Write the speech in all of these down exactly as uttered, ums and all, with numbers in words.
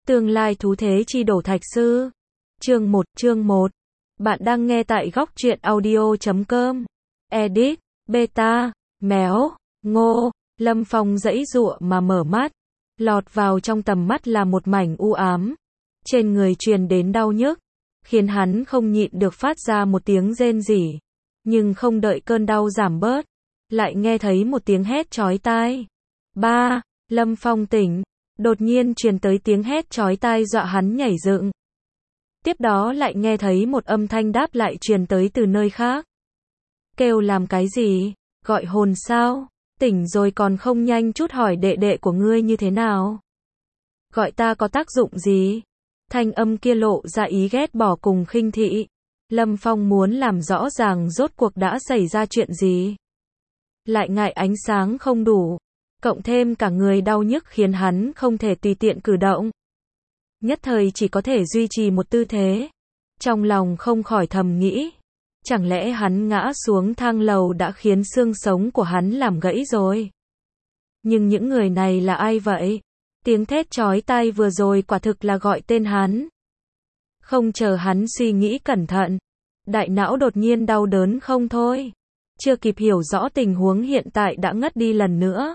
Tương lai thú thế chi đổ thạch sư. Chương một, chương một. Bạn đang nghe tại góc truyện audio chấm com. Edit, beta, méo, ngô. Lâm Phong giãy giụa mà mở mắt. Lọt vào trong tầm mắt là một mảnh u ám. Trên người truyền đến đau nhức, khiến hắn không nhịn được phát ra một tiếng rên rỉ. Nhưng không đợi cơn đau giảm bớt, lại nghe thấy một tiếng hét chói tai. Ba, Lâm Phong tỉnh. Đột nhiên truyền tới tiếng hét chói tai dọa hắn nhảy dựng. Tiếp đó lại nghe thấy một âm thanh đáp lại truyền tới từ nơi khác. Kêu làm cái gì? Gọi hồn sao? Tỉnh rồi còn không nhanh chút hỏi đệ đệ của ngươi như thế nào? Gọi ta có tác dụng gì? Thanh âm kia lộ ra ý ghét bỏ cùng khinh thị. Lâm Phong muốn làm rõ ràng rốt cuộc đã xảy ra chuyện gì. Lại ngại ánh sáng không đủ, cộng thêm cả người đau nhức khiến hắn không thể tùy tiện cử động. Nhất thời chỉ có thể duy trì một tư thế. Trong lòng không khỏi thầm nghĩ, chẳng lẽ hắn ngã xuống thang lầu đã khiến xương sống của hắn làm gãy rồi? Nhưng những người này là ai vậy? Tiếng thét chói tai vừa rồi quả thực là gọi tên hắn. Không chờ hắn suy nghĩ cẩn thận, đại não đột nhiên đau đớn không thôi. Chưa kịp hiểu rõ tình huống hiện tại đã ngất đi lần nữa.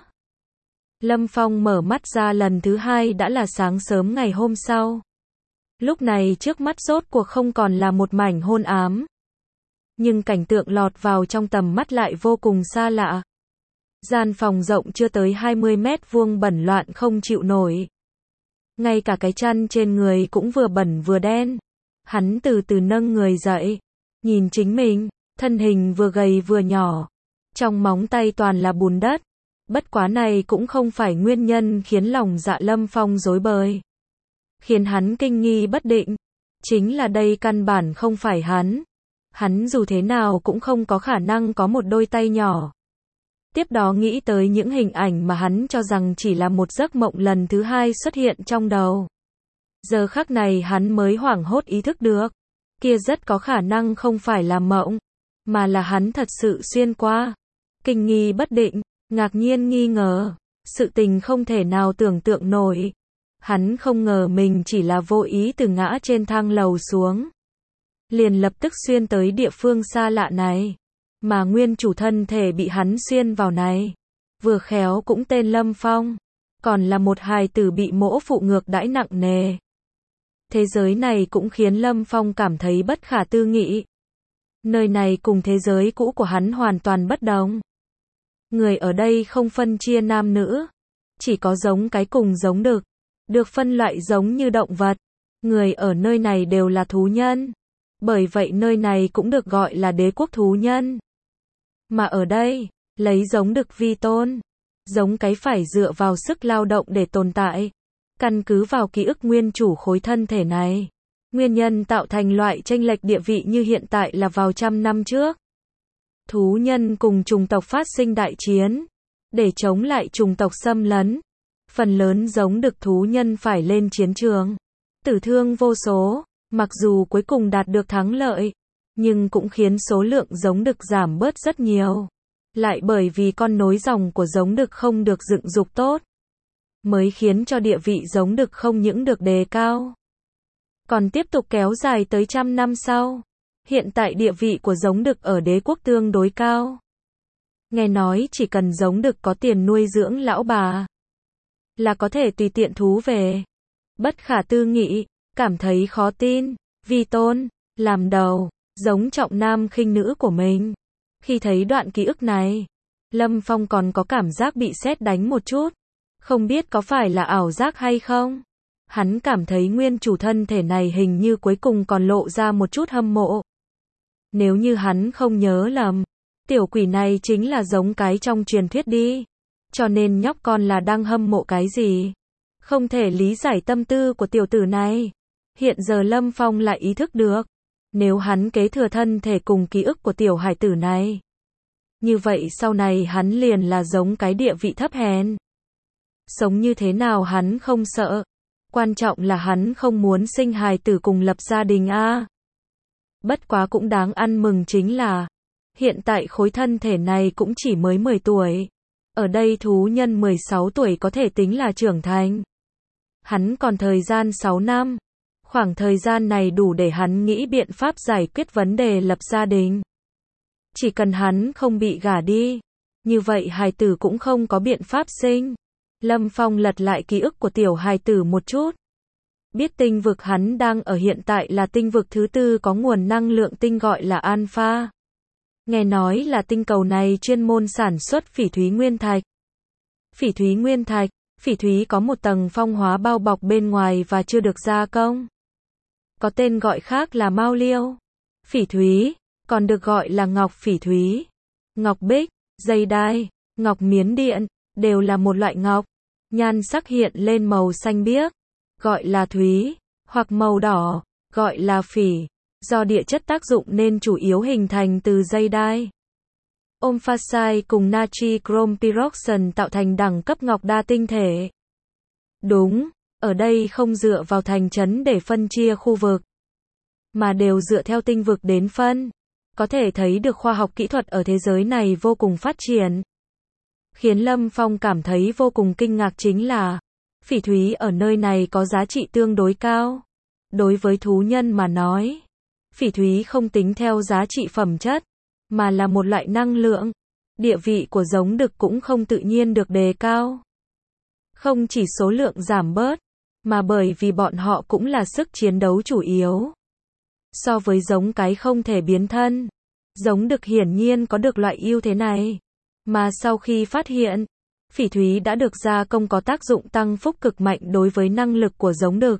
Lâm Phong mở mắt ra lần thứ hai đã là sáng sớm ngày hôm sau. Lúc này trước mắt rốt cuộc không còn là một mảnh hôn ám. Nhưng cảnh tượng lọt vào trong tầm mắt lại vô cùng xa lạ. Gian phòng rộng chưa tới hai mươi mét vuông bẩn loạn không chịu nổi. Ngay cả cái chăn trên người cũng vừa bẩn vừa đen. Hắn từ từ nâng người dậy, nhìn chính mình, thân hình vừa gầy vừa nhỏ. Trong móng tay toàn là bùn đất. Bất quá này cũng không phải nguyên nhân khiến lòng dạ Lâm Phong rối bời. Khiến hắn kinh nghi bất định. Chính là đây căn bản không phải hắn. Hắn dù thế nào cũng không có khả năng có một đôi tay nhỏ. Tiếp đó nghĩ tới những hình ảnh mà hắn cho rằng chỉ là một giấc mộng lần thứ hai xuất hiện trong đầu. Giờ khắc này hắn mới hoảng hốt ý thức được. Kia rất có khả năng không phải là mộng, mà là hắn thật sự xuyên qua. Kinh nghi bất định, ngạc nhiên nghi ngờ, sự tình không thể nào tưởng tượng nổi. Hắn không ngờ mình chỉ là vô ý từ ngã trên thang lầu xuống. Liền lập tức xuyên tới địa phương xa lạ này. Mà nguyên chủ thân thể bị hắn xuyên vào này. Vừa khéo cũng tên Lâm Phong. Còn là một hài tử bị mỗ phụ ngược đãi nặng nề. Thế giới này cũng khiến Lâm Phong cảm thấy bất khả tư nghị. Nơi này cùng thế giới cũ của hắn hoàn toàn bất đồng. Người ở đây không phân chia nam nữ. Chỉ có giống cái cùng giống đực. Được phân loại giống như động vật. Người ở nơi này đều là thú nhân. Bởi vậy nơi này cũng được gọi là đế quốc thú nhân. Mà ở đây, lấy giống đực vi tôn. Giống cái phải dựa vào sức lao động để tồn tại. Căn cứ vào ký ức nguyên chủ khối thân thể này. Nguyên nhân tạo thành loại chênh lệch địa vị như hiện tại là vào trăm năm trước. Thú nhân cùng chủng tộc phát sinh đại chiến. Để chống lại chủng tộc xâm lấn. Phần lớn giống đực thú nhân phải lên chiến trường. Tử thương vô số. Mặc dù cuối cùng đạt được thắng lợi. Nhưng cũng khiến số lượng giống đực giảm bớt rất nhiều. Lại bởi vì con nối dòng của giống đực không được dựng dục tốt. Mới khiến cho địa vị giống đực không những được đề cao. Còn tiếp tục kéo dài tới trăm năm sau. Hiện tại địa vị của giống đực ở đế quốc tương đối cao. Nghe nói chỉ cần giống đực có tiền nuôi dưỡng lão bà. Là có thể tùy tiện thú về. Bất khả tư nghị, cảm thấy khó tin. Vi tôn, làm đầu, giống trọng nam khinh nữ của mình. Khi thấy đoạn ký ức này, Lâm Phong còn có cảm giác bị sét đánh một chút. Không biết có phải là ảo giác hay không? Hắn cảm thấy nguyên chủ thân thể này hình như cuối cùng còn lộ ra một chút hâm mộ. Nếu như hắn không nhớ lầm, tiểu quỷ này chính là giống cái trong truyền thuyết đi. Cho nên nhóc con là đang hâm mộ cái gì? Không thể lý giải tâm tư của tiểu tử này. Hiện giờ Lâm Phong lại ý thức được. Nếu hắn kế thừa thân thể cùng ký ức của tiểu hải tử này. Như vậy sau này hắn liền là giống cái địa vị thấp hèn. Sống như thế nào hắn không sợ. Quan trọng là hắn không muốn sinh hài tử cùng lập gia đình a. À. Bất quá cũng đáng ăn mừng chính là. Hiện tại khối thân thể này cũng chỉ mới mười tuổi. Ở đây thú nhân mười sáu tuổi có thể tính là trưởng thành. Hắn còn thời gian sáu năm. Khoảng thời gian này đủ để hắn nghĩ biện pháp giải quyết vấn đề lập gia đình. Chỉ cần hắn không bị gả đi, như vậy hài tử cũng không có biện pháp sinh. Lâm Phong lật lại ký ức của tiểu hài tử một chút. Biết tinh vực hắn đang ở hiện tại là tinh vực thứ tư có nguồn năng lượng tinh gọi là Alpha. Nghe nói là tinh cầu này chuyên môn sản xuất phỉ thúy nguyên thạch. Phỉ thúy nguyên thạch, phỉ thúy có một tầng phong hóa bao bọc bên ngoài và chưa được gia công. Có tên gọi khác là mao liêu. Phỉ thúy, còn được gọi là ngọc phỉ thúy, ngọc bích, dây đai, ngọc miến điện, đều là một loại ngọc. Nhan sắc hiện lên màu xanh biếc, gọi là thúy, hoặc màu đỏ, gọi là phỉ. Do địa chất tác dụng nên chủ yếu hình thành từ dây đai. Omphaxite cùng natri chrome pyroxen tạo thành đẳng cấp ngọc đa tinh thể. Đúng, ở đây không dựa vào thành trấn để phân chia khu vực, mà đều dựa theo tinh vực đến phân. Có thể thấy được khoa học kỹ thuật ở thế giới này vô cùng phát triển. Khiến Lâm Phong cảm thấy vô cùng kinh ngạc chính là, phỉ thúy ở nơi này có giá trị tương đối cao. Đối với thú nhân mà nói, phỉ thúy không tính theo giá trị phẩm chất, mà là một loại năng lượng. Địa vị của giống đực cũng không tự nhiên được đề cao. Không chỉ số lượng giảm bớt, mà bởi vì bọn họ cũng là sức chiến đấu chủ yếu. So với giống cái không thể biến thân, giống đực hiển nhiên có được loại ưu thế này. Mà sau khi phát hiện, phỉ thúy đã được gia công có tác dụng tăng phúc cực mạnh đối với năng lực của giống đực.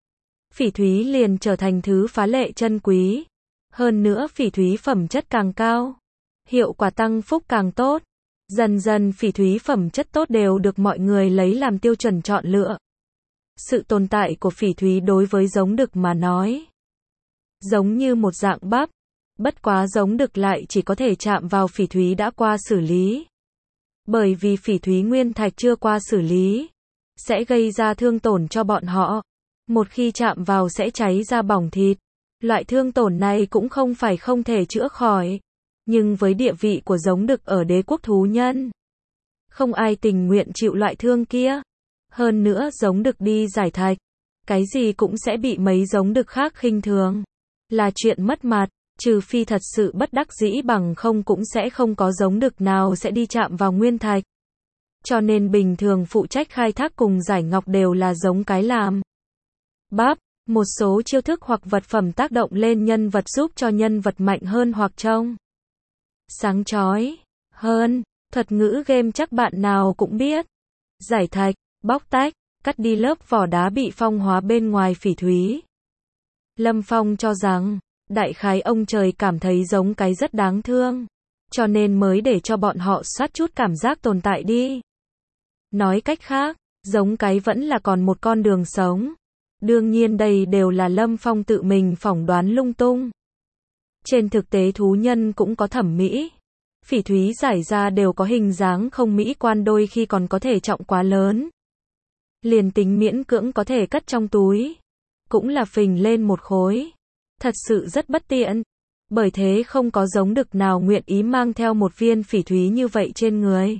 Phỉ thúy liền trở thành thứ phá lệ chân quý. Hơn nữa phỉ thúy phẩm chất càng cao, hiệu quả tăng phúc càng tốt. Dần dần phỉ thúy phẩm chất tốt đều được mọi người lấy làm tiêu chuẩn chọn lựa. Sự tồn tại của phỉ thúy đối với giống đực mà nói, giống như một dạng bắp. Bất quá giống đực lại chỉ có thể chạm vào phỉ thúy đã qua xử lý. Bởi vì phỉ thúy nguyên thạch chưa qua xử lý, sẽ gây ra thương tổn cho bọn họ. Một khi chạm vào sẽ cháy ra bỏng thịt. Loại thương tổn này cũng không phải không thể chữa khỏi. Nhưng với địa vị của giống đực ở đế quốc thú nhân, không ai tình nguyện chịu loại thương kia. Hơn nữa giống đực đi giải thạch, cái gì cũng sẽ bị mấy giống đực khác khinh thường. Là chuyện mất mặt, trừ phi thật sự bất đắc dĩ bằng không cũng sẽ không có giống đực nào sẽ đi chạm vào nguyên thạch. Cho nên bình thường phụ trách khai thác cùng giải ngọc đều là giống cái làm. Bắp, một số chiêu thức hoặc vật phẩm tác động lên nhân vật giúp cho nhân vật mạnh hơn hoặc trông sáng chói hơn. Thuật ngữ game chắc bạn nào cũng biết. Giải thạch, bóc tách, cắt đi lớp vỏ đá bị phong hóa bên ngoài phỉ thúy. Lâm Phong cho rằng, đại khái ông trời cảm thấy giống cái rất đáng thương, cho nên mới để cho bọn họ soát chút cảm giác tồn tại đi. Nói cách khác, giống cái vẫn là còn một con đường sống. Đương nhiên đây đều là Lâm Phong tự mình phỏng đoán lung tung. Trên thực tế thú nhân cũng có thẩm mỹ. Phỉ thúy giải ra đều có hình dáng không mỹ quan, đôi khi còn có thể trọng quá lớn. Liền tính miễn cưỡng có thể cất trong túi, cũng là phình lên một khối. Thật sự rất bất tiện. Bởi thế không có giống đực nào nguyện ý mang theo một viên phỉ thúy như vậy trên người.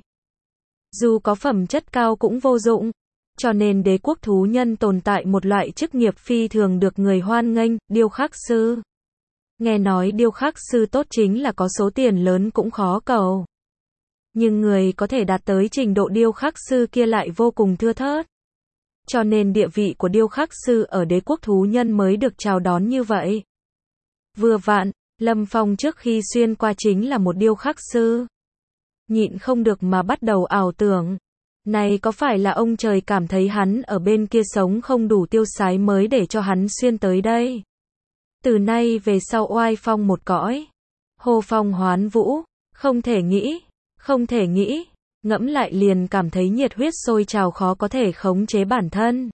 Dù có phẩm chất cao cũng vô dụng. Cho nên đế quốc thú nhân tồn tại một loại chức nghiệp phi thường được người hoan nghênh, điêu khắc sư. Nghe nói điêu khắc sư tốt chính là có số tiền lớn cũng khó cầu. Nhưng người có thể đạt tới trình độ điêu khắc sư kia lại vô cùng thưa thớt. Cho nên địa vị của điêu khắc sư ở đế quốc thú nhân mới được chào đón như vậy. Vừa vặn, Lâm Phong trước khi xuyên qua chính là một điêu khắc sư. Nhịn không được mà bắt đầu ảo tưởng. Này có phải là ông trời cảm thấy hắn ở bên kia sống không đủ tiêu sái mới để cho hắn xuyên tới đây? Từ nay về sau oai phong một cõi. Hô phong hoán vũ. Không thể nghĩ. Không thể nghĩ. Ngẫm lại liền cảm thấy nhiệt huyết sôi trào khó có thể khống chế bản thân.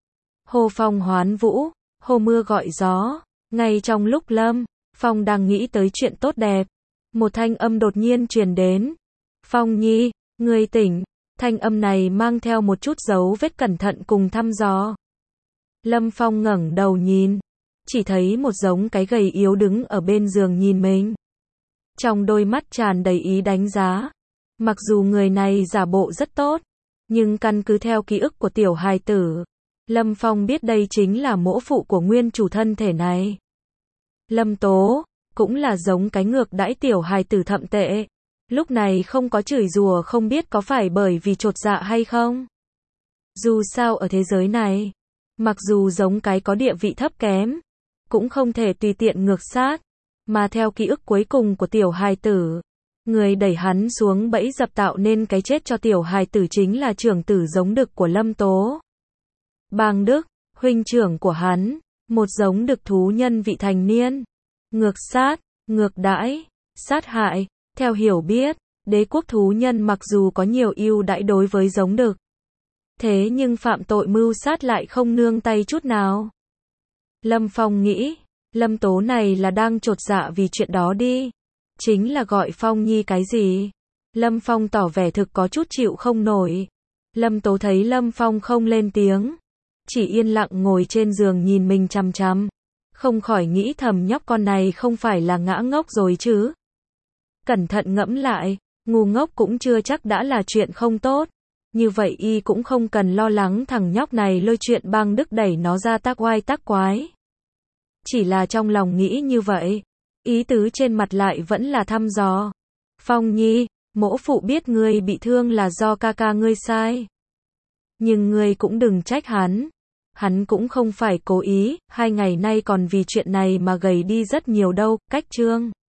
Hô phong hoán vũ. Hô mưa gọi gió. Ngay trong lúc Lâm Phong đang nghĩ tới chuyện tốt đẹp, một thanh âm đột nhiên truyền đến. Phong nhi, ngươi tỉnh. Thanh âm này mang theo một chút dấu vết cẩn thận cùng thăm dò. Lâm Phong ngẩng đầu nhìn, chỉ thấy một giống cái gầy yếu đứng ở bên giường nhìn mình. Trong đôi mắt tràn đầy ý đánh giá. Mặc dù người này giả bộ rất tốt, nhưng căn cứ theo ký ức của tiểu hài tử, Lâm Phong biết đây chính là mỗ phụ của nguyên chủ thân thể này. Lâm Tố, cũng là giống cái ngược đãi tiểu hài tử thậm tệ. Lúc này không có chửi rủa không biết có phải bởi vì chột dạ hay không. Dù sao ở thế giới này, mặc dù giống cái có địa vị thấp kém, cũng không thể tùy tiện ngược sát, mà theo ký ức cuối cùng của tiểu hài tử, người đẩy hắn xuống bẫy dập tạo nên cái chết cho tiểu hài tử chính là trưởng tử giống đực của Lâm Tố. Bàng Đức, huynh trưởng của hắn, một giống đực thú nhân vị thành niên, ngược sát, ngược đãi, sát hại, theo hiểu biết, đế quốc thú nhân mặc dù có nhiều ưu đãi đối với giống đực, thế nhưng phạm tội mưu sát lại không nương tay chút nào. Lâm Phong nghĩ, Lâm Tố này là đang chột dạ vì chuyện đó đi. Chính là gọi Phong Nhi cái gì? Lâm Phong tỏ vẻ thực có chút chịu không nổi. Lâm Tố thấy Lâm Phong không lên tiếng, chỉ yên lặng ngồi trên giường nhìn mình chằm chằm, không khỏi nghĩ thầm nhóc con này không phải là ngã ngốc rồi chứ. Cẩn thận ngẫm lại, ngu ngốc cũng chưa chắc đã là chuyện không tốt. Như vậy y cũng không cần lo lắng thằng nhóc này lôi chuyện Bang Đức đẩy nó ra tác oai tác quái. Chỉ là trong lòng nghĩ như vậy, ý tứ trên mặt lại vẫn là thăm dò. Phong Nhi, mỗ phụ biết ngươi bị thương là do ca ca ngươi sai. Nhưng ngươi cũng đừng trách hắn. Hắn cũng không phải cố ý, hai ngày nay còn vì chuyện này mà gầy đi rất nhiều đâu, cách chương.